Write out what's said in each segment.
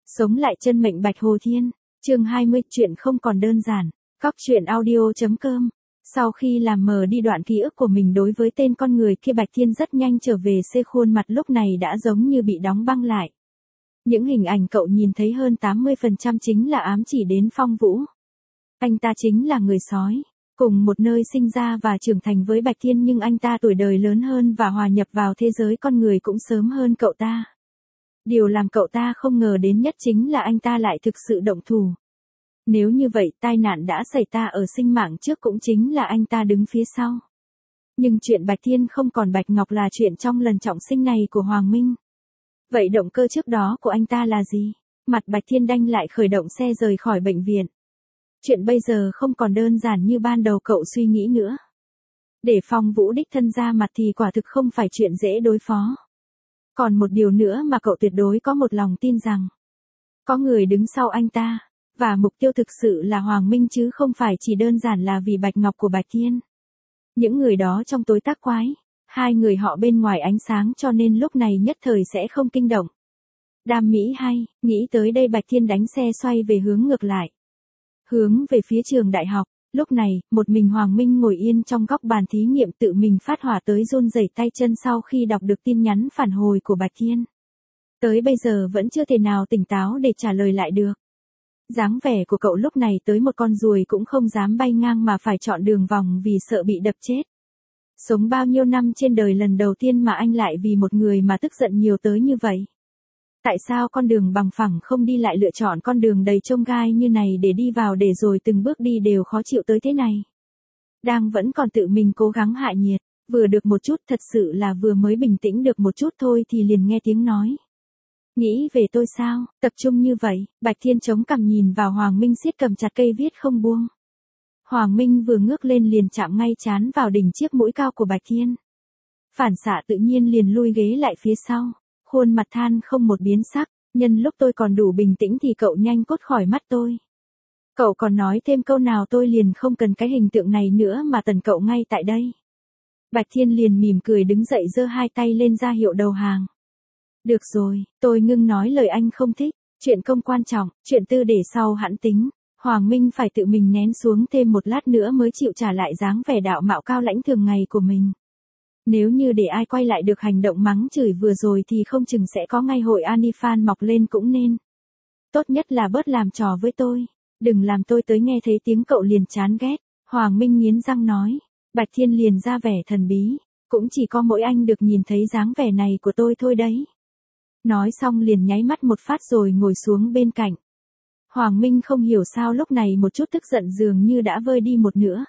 Sống lại chân mệnh Bạch Hồ Thiên, chương 20, chuyện không còn đơn giản. Cóc truyện audio.com. Sau khi làm mờ đi đoạn ký ức của mình đối với tên con người kia, Bạch Thiên rất nhanh trở về, khuôn mặt lúc này đã giống như bị đóng băng lại. Những hình ảnh cậu nhìn thấy hơn 80% chính là ám chỉ đến Phong Vũ. Anh ta chính là người sói, cùng một nơi sinh ra và trưởng thành với Bạch Thiên, nhưng anh ta tuổi đời lớn hơn và hòa nhập vào thế giới con người cũng sớm hơn cậu ta. Điều làm cậu ta không ngờ đến nhất chính là anh ta lại thực sự động thủ. Nếu như vậy, tai nạn đã xảy ra ở sinh mạng trước cũng chính là anh ta đứng phía sau. Nhưng chuyện Bạch Thiên không còn Bạch Ngọc là chuyện trong lần trọng sinh này của Hoàng Minh. Vậy động cơ trước đó của anh ta là gì? Mặt Bạch Thiên đanh lại, khởi động xe rời khỏi bệnh viện. Chuyện bây giờ không còn đơn giản như ban đầu cậu suy nghĩ nữa. Để Phong Vũ đích thân ra mặt thì quả thực không phải chuyện dễ đối phó. Còn một điều nữa mà cậu tuyệt đối có một lòng tin rằng có người đứng sau anh ta, và mục tiêu thực sự là Hoàng Minh chứ không phải chỉ đơn giản là vì Bạch Ngọc của Bạch Thiên. Những người đó trong tối tác quái, hai người họ bên ngoài ánh sáng, cho nên lúc này nhất thời sẽ không kinh động. Đam mỹ hay, nghĩ tới đây Bạch Thiên đánh xe xoay về hướng ngược lại. Hướng về phía trường đại học. Lúc này, một mình Hoàng Minh ngồi yên trong góc bàn thí nghiệm, tự mình phát hỏa tới run rẩy tay chân sau khi đọc được tin nhắn phản hồi của Bạch Thiên. Tới bây giờ vẫn chưa thể nào tỉnh táo để trả lời lại được. Dáng vẻ của cậu lúc này tới một con ruồi cũng không dám bay ngang mà phải chọn đường vòng vì sợ bị đập chết. Sống bao nhiêu năm trên đời, lần đầu tiên mà anh lại vì một người mà tức giận nhiều tới như vậy. Tại sao con đường bằng phẳng không đi lại lựa chọn con đường đầy chông gai như này để đi vào, để rồi từng bước đi đều khó chịu tới thế này? Đang vẫn còn tự mình cố gắng hạ nhiệt, vừa được một chút, thật sự là vừa mới bình tĩnh được một chút thôi thì liền nghe tiếng nói. Nghĩ về tôi sao, tập trung như vậy? Bạch Thiên chống cằm nhìn vào Hoàng Minh, siết cầm chặt cây viết không buông. Hoàng Minh vừa ngước lên liền chạm ngay trán vào đỉnh chiếc mũi cao của Bạch Thiên. Phản xạ tự nhiên liền lui ghế lại phía sau. Khuôn mặt than không một biến sắc, nhân lúc tôi còn đủ bình tĩnh thì cậu nhanh cút khỏi mắt tôi. Cậu còn nói thêm câu nào tôi liền không cần cái hình tượng này nữa mà tần cậu ngay tại đây. Bạch Thiên liền mỉm cười đứng dậy, giơ hai tay lên ra hiệu đầu hàng. Được rồi, tôi ngưng nói lời anh không thích, chuyện công quan trọng, chuyện tư để sau hẵng tính. Hoàng Minh phải tự mình nén xuống thêm một lát nữa mới chịu trả lại dáng vẻ đạo mạo cao lãnh thường ngày của mình. Nếu như để ai quay lại được hành động mắng chửi vừa rồi thì không chừng sẽ có ngay hội Anifan mọc lên cũng nên. Tốt nhất là bớt làm trò với tôi, đừng làm tôi tới nghe thấy tiếng cậu liền chán ghét. Hoàng Minh nghiến răng nói. Bạch Thiên liền ra vẻ thần bí, cũng chỉ có mỗi anh được nhìn thấy dáng vẻ này của tôi thôi đấy. Nói xong liền nháy mắt một phát rồi ngồi xuống bên cạnh. Hoàng Minh không hiểu sao lúc này một chút tức giận dường như đã vơi đi một nửa.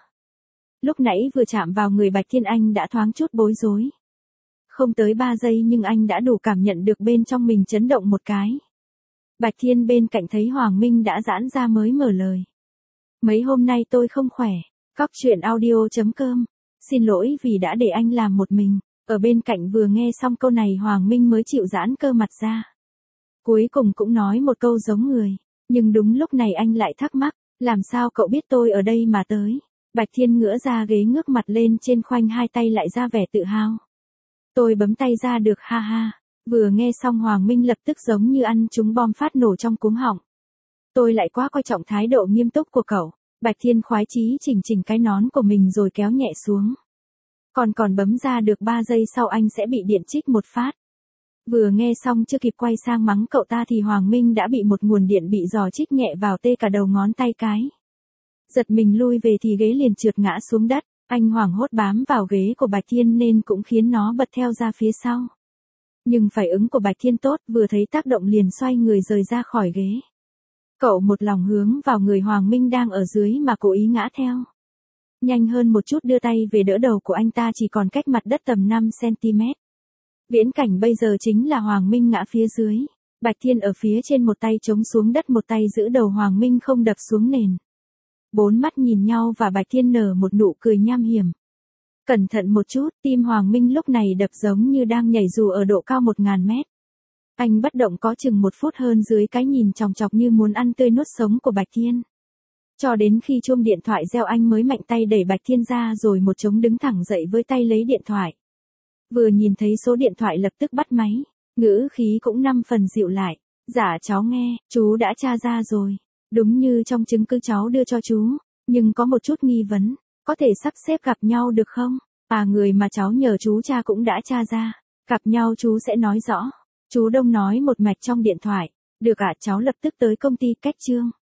Lúc nãy vừa chạm vào người Bạch Thiên anh đã thoáng chút bối rối. Không tới 3 giây nhưng anh đã đủ cảm nhận được bên trong mình chấn động một cái. Bạch Thiên bên cạnh thấy Hoàng Minh đã giãn ra mới mở lời. Mấy hôm nay tôi không khỏe. Cóc truyện audio.com. Xin lỗi vì đã để anh làm một mình. Ở bên cạnh vừa nghe xong câu này Hoàng Minh mới chịu giãn cơ mặt ra. Cuối cùng cũng nói một câu giống người. Nhưng đúng lúc này anh lại thắc mắc. Làm sao cậu biết tôi ở đây mà tới? Bạch Thiên ngửa ra ghế, ngước mặt lên trên, khoanh hai tay lại ra vẻ tự hào. Tôi bấm tay ra được, ha ha. Vừa nghe xong Hoàng Minh lập tức giống như ăn trúng bom phát nổ trong cuống họng. Tôi lại quá coi trọng thái độ nghiêm túc của cậu. Bạch Thiên khoái chí chỉnh cái nón của mình rồi kéo nhẹ xuống. Còn bấm ra được 3 giây sau anh sẽ bị điện trích một phát. Vừa nghe xong chưa kịp quay sang mắng cậu ta thì Hoàng Minh đã bị một nguồn điện bị giò trích nhẹ vào tê cả đầu ngón tay cái. Giật mình lui về thì ghế liền trượt ngã xuống đất, anh hoảng hốt bám vào ghế của Bạch Thiên nên cũng khiến nó bật theo ra phía sau. Nhưng phản ứng của Bạch Thiên tốt, vừa thấy tác động liền xoay người rời ra khỏi ghế. Cậu một lòng hướng vào người Hoàng Minh đang ở dưới mà cố ý ngã theo. Nhanh hơn một chút đưa tay về đỡ đầu của anh ta, chỉ còn cách mặt đất tầm 5cm. Viễn cảnh bây giờ chính là Hoàng Minh ngã phía dưới. Bạch Thiên ở phía trên, một tay chống xuống đất, một tay giữ đầu Hoàng Minh không đập xuống nền. Bốn mắt nhìn nhau và Bạch Thiên nở một nụ cười nham hiểm. Cẩn thận một chút, tim Hoàng Minh lúc này đập giống như đang nhảy dù ở độ cao 1000 mét. Anh bất động có chừng 1 phút hơn dưới cái nhìn chòng chọc như muốn ăn tươi nuốt sống của Bạch Thiên. Cho đến khi chuông điện thoại reo anh mới mạnh tay đẩy Bạch Thiên ra rồi một trống đứng thẳng dậy với tay lấy điện thoại. Vừa nhìn thấy số điện thoại lập tức bắt máy, ngữ khí cũng 5 phần dịu lại. Dạ cháu nghe, chú đã tra ra rồi. Đúng như trong chứng cứ cháu đưa cho chú, nhưng có một chút nghi vấn, có thể sắp xếp gặp nhau được không? Người mà cháu nhờ chú tra cũng đã tra ra, gặp nhau chú sẽ nói rõ. Chú Đông nói một mạch trong điện thoại. Được ạ, cháu lập tức tới công ty Cách Trương.